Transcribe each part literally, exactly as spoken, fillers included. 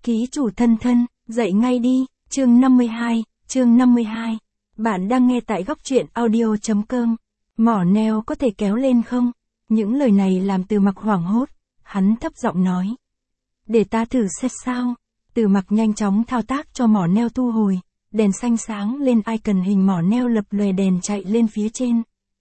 Ký chủ thân thân, dậy ngay đi, chương năm mươi hai, chương năm mươi hai. Bạn đang nghe tại góc truyện audio chấm com. Mỏ neo có thể kéo lên không? Những lời này làm Từ Mặc hoảng hốt, hắn thấp giọng nói. Để ta thử xét sao. Từ Mặc nhanh chóng thao tác cho mỏ neo thu hồi, đèn xanh sáng lên icon hình mỏ neo lập lòe đèn chạy lên phía trên.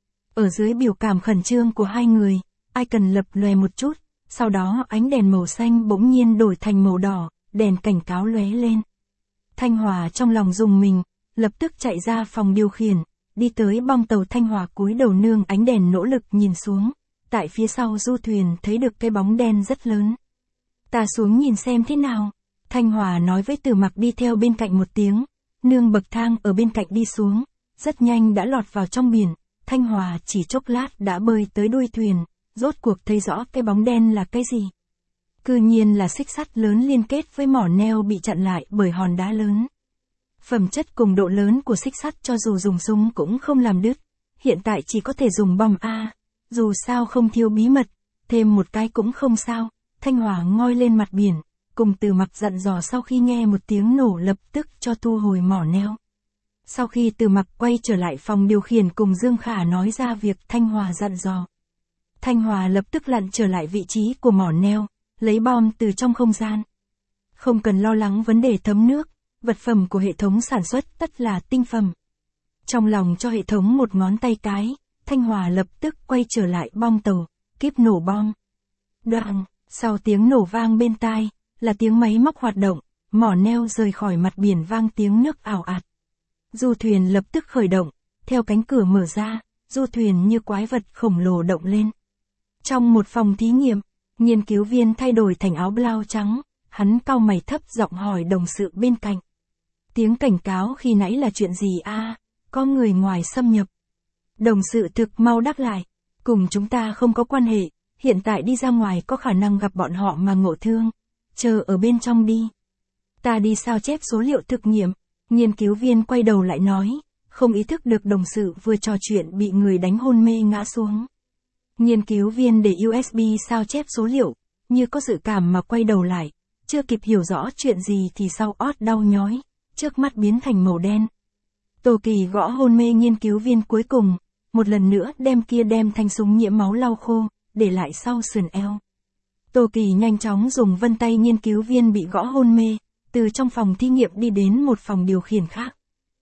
Ở dưới biểu cảm khẩn trương của hai người, icon lập lòe một chút, sau đó ánh đèn màu xanh bỗng nhiên đổi thành màu đỏ, đèn cảnh cáo lóe lên. Thanh Hòa trong lòng rùng mình, lập tức chạy ra phòng điều khiển, đi tới bong tàu. Thanh Hòa cúi đầu nương ánh đèn nỗ lực nhìn xuống, tại phía sau du thuyền thấy được cái bóng đen rất lớn. Ta xuống nhìn xem thế nào. Thanh Hòa nói với Từ Mặc đi theo bên cạnh một tiếng, nương bậc thang ở bên cạnh đi xuống, rất nhanh đã lọt vào trong biển. Thanh Hòa chỉ chốc lát đã bơi tới đuôi thuyền, rốt cuộc thấy rõ cái bóng đen là cái gì. Cư nhiên là xích sắt lớn liên kết với mỏ neo bị chặn lại bởi hòn đá lớn. Phẩm chất cùng độ lớn của xích sắt cho dù dùng súng cũng không làm đứt, hiện tại chỉ có thể dùng bom A, dù sao không thiếu bí mật, thêm một cái cũng không sao. Thanh Hòa ngoi lên mặt biển, cùng Từ Mặc dặn dò sau khi nghe một tiếng nổ lập tức cho thu hồi mỏ neo. Sau khi Từ Mặc quay trở lại phòng điều khiển cùng Dương Khả nói ra việc Thanh Hòa dặn dò. Thanh Hòa lập tức lặn trở lại vị trí của mỏ neo, lấy bom từ trong không gian. Không cần lo lắng vấn đề thấm nước, vật phẩm của hệ thống sản xuất tất là tinh phẩm. Trong lòng cho hệ thống một ngón tay cái, Thanh Hòa lập tức quay trở lại bong tàu, kíp nổ bom. Đoạn, sau tiếng nổ vang bên tai, là tiếng máy móc hoạt động, mỏ neo rời khỏi mặt biển vang tiếng nước ào ạt. Du thuyền lập tức khởi động, theo cánh cửa mở ra, du thuyền như quái vật khổng lồ động lên. Trong một phòng thí nghiệm, nghiên cứu viên thay đổi thành áo blau trắng, hắn cau mày thấp giọng hỏi đồng sự bên cạnh. Tiếng cảnh cáo khi nãy là chuyện gì a? À, có người ngoài xâm nhập. Đồng sự thực mau đáp lại, cùng chúng ta không có quan hệ, hiện tại đi ra ngoài có khả năng gặp bọn họ mà ngộ thương, chờ ở bên trong đi. Ta đi sao chép số liệu thực nghiệm, nghiên cứu viên quay đầu lại nói, không ý thức được đồng sự vừa trò chuyện bị người đánh hôn mê ngã xuống. Nghiên cứu viên để u ét bê sao chép số liệu, như có dự cảm mà quay đầu lại, chưa kịp hiểu rõ chuyện gì thì sau ót đau nhói, trước mắt biến thành màu đen. Tô Kỳ gõ hôn mê nghiên cứu viên cuối cùng, một lần nữa đem kia đem thanh súng nhiễm máu lau khô, để lại sau sườn eo. Tô Kỳ nhanh chóng dùng vân tay nghiên cứu viên bị gõ hôn mê, từ trong phòng thí nghiệm đi đến một phòng điều khiển khác.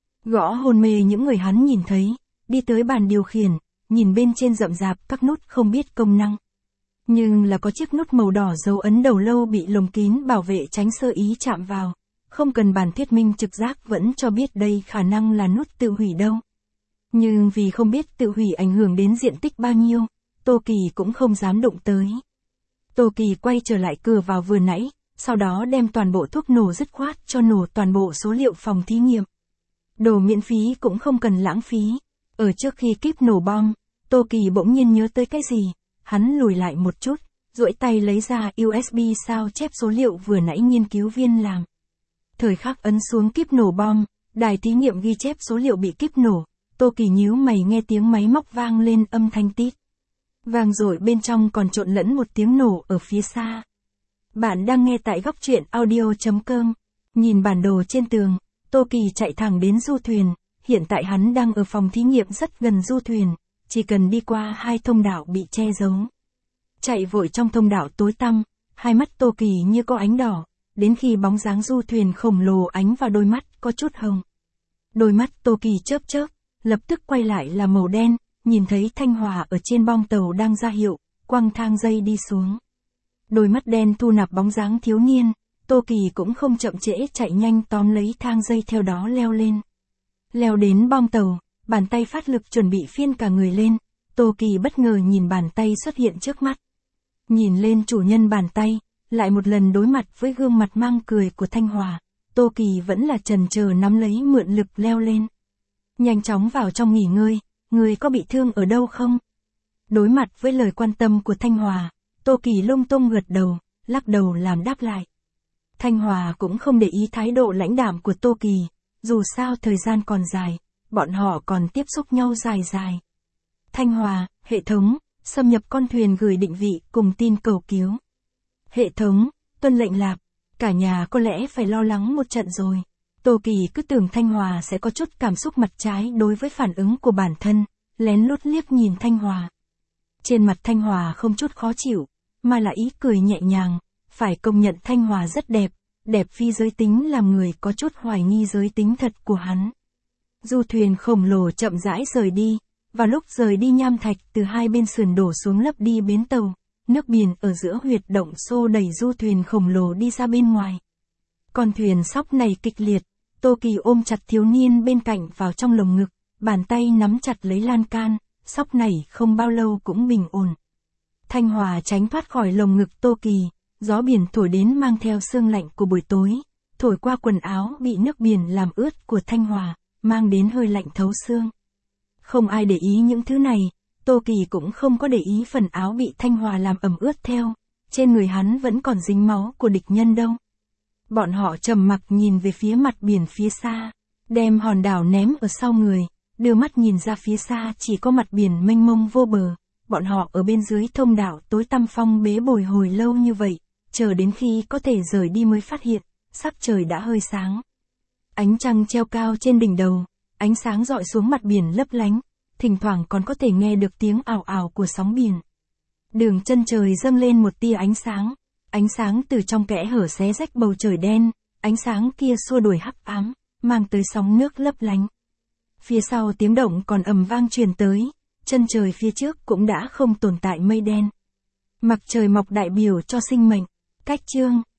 Gõ hôn mê những người hắn nhìn thấy, đi tới bàn điều khiển, nhìn bên trên rậm rạp các nút không biết công năng. Nhưng là có chiếc nút màu đỏ dấu ấn đầu lâu bị lồng kín bảo vệ tránh sơ ý chạm vào, không cần bản thuyết minh trực giác vẫn cho biết đây khả năng là nút tự hủy đâu. Nhưng vì không biết tự hủy ảnh hưởng đến diện tích bao nhiêu, Tô Kỳ cũng không dám đụng tới. Tô Kỳ quay trở lại cửa vào vừa nãy, sau đó đem toàn bộ thuốc nổ dứt khoát cho nổ toàn bộ số liệu phòng thí nghiệm. Đồ miễn phí cũng không cần lãng phí. Ở trước khi kíp nổ bom, Tô Kỳ bỗng nhiên nhớ tới cái gì, hắn lùi lại một chút, duỗi tay lấy ra u ét bê sao chép số liệu vừa nãy nghiên cứu viên làm. Thời khắc ấn xuống kíp nổ bom, đài thí nghiệm ghi chép số liệu bị kíp nổ, Tô Kỳ nhíu mày nghe tiếng máy móc vang lên âm thanh tít. Vang rồi bên trong còn trộn lẫn một tiếng nổ ở phía xa. Bạn đang nghe tại góc truyện audio chấm com. Nhìn bản đồ trên tường, Tô Kỳ chạy thẳng đến du thuyền, hiện tại hắn đang ở phòng thí nghiệm rất gần du thuyền, chỉ cần đi qua hai thông đạo bị che giấu. Chạy vội trong thông đạo tối tăm, hai mắt Tô Kỳ như có ánh đỏ, đến khi bóng dáng du thuyền khổng lồ ánh vào đôi mắt có chút hồng. Đôi mắt Tô Kỳ chớp chớp, lập tức quay lại là màu đen, nhìn thấy Thanh Hòa ở trên bong tàu đang ra hiệu, quăng thang dây đi xuống. Đôi mắt đen thu nạp bóng dáng thiếu niên, Tô Kỳ cũng không chậm trễ chạy nhanh tóm lấy thang dây theo đó leo lên. Leo đến bong tàu, bàn tay phát lực chuẩn bị phiên cả người lên, Tô Kỳ bất ngờ nhìn bàn tay xuất hiện trước mắt. Nhìn lên chủ nhân bàn tay, lại một lần đối mặt với gương mặt mang cười của Thanh Hòa, Tô Kỳ vẫn là chần chờ nắm lấy mượn lực leo lên. Nhanh chóng vào trong nghỉ ngơi, người có bị thương ở đâu không? Đối mặt với lời quan tâm của Thanh Hòa, Tô Kỳ lung tung gật đầu, lắc đầu làm đáp lại. Thanh Hòa cũng không để ý thái độ lãnh đạm của Tô Kỳ, dù sao thời gian còn dài, bọn họ còn tiếp xúc nhau dài dài. Thanh Hòa, hệ thống, xâm nhập con thuyền gửi định vị cùng tin cầu cứu. Hệ thống, tuân lệnh lạp. Cả nhà có lẽ phải lo lắng một trận rồi. Tô Kỳ cứ tưởng Thanh Hòa sẽ có chút cảm xúc mặt trái đối với phản ứng của bản thân, lén lút liếc nhìn Thanh Hòa. Trên mặt Thanh Hòa không chút khó chịu, mà là ý cười nhẹ nhàng, phải công nhận Thanh Hòa rất đẹp, đẹp phi giới tính làm người có chút hoài nghi giới tính thật của hắn. Du thuyền khổng lồ chậm rãi rời đi, vào lúc rời đi nham thạch từ hai bên sườn đổ xuống lấp đi bến tàu, nước biển ở giữa huyệt động xô đẩy du thuyền khổng lồ đi ra bên ngoài. Con thuyền sóc này kịch liệt, Tô Kỳ ôm chặt thiếu niên bên cạnh vào trong lồng ngực, bàn tay nắm chặt lấy lan can, sóc này không bao lâu cũng bình ổn. Thanh Hòa tránh thoát khỏi lồng ngực Tô Kỳ, gió biển thổi đến mang theo sương lạnh của buổi tối, thổi qua quần áo bị nước biển làm ướt của Thanh Hòa, mang đến hơi lạnh thấu xương. Không ai để ý những thứ này, Tô Kỳ cũng không có để ý phần áo bị Thanh Hòa làm ẩm ướt theo, trên người hắn vẫn còn dính máu của địch nhân đâu. Bọn họ trầm mặc nhìn về phía mặt biển phía xa, đem hòn đảo ném ở sau người, đưa mắt nhìn ra phía xa chỉ có mặt biển mênh mông vô bờ. Bọn họ ở bên dưới thông đảo tối tăm phong bế bồi hồi lâu như vậy, chờ đến khi có thể rời đi mới phát hiện, sắc trời đã hơi sáng. Ánh trăng treo cao trên đỉnh đầu, ánh sáng rọi xuống mặt biển lấp lánh, thỉnh thoảng còn có thể nghe được tiếng ào ào của sóng biển. Đường chân trời dâng lên một tia ánh sáng, ánh sáng từ trong kẽ hở xé rách bầu trời đen, ánh sáng kia xua đuổi hắc ám, mang tới sóng nước lấp lánh. Phía sau tiếng động còn ầm vang truyền tới, chân trời phía trước cũng đã không tồn tại mây đen. Mặt trời mọc đại biểu cho sinh mệnh. Cách chương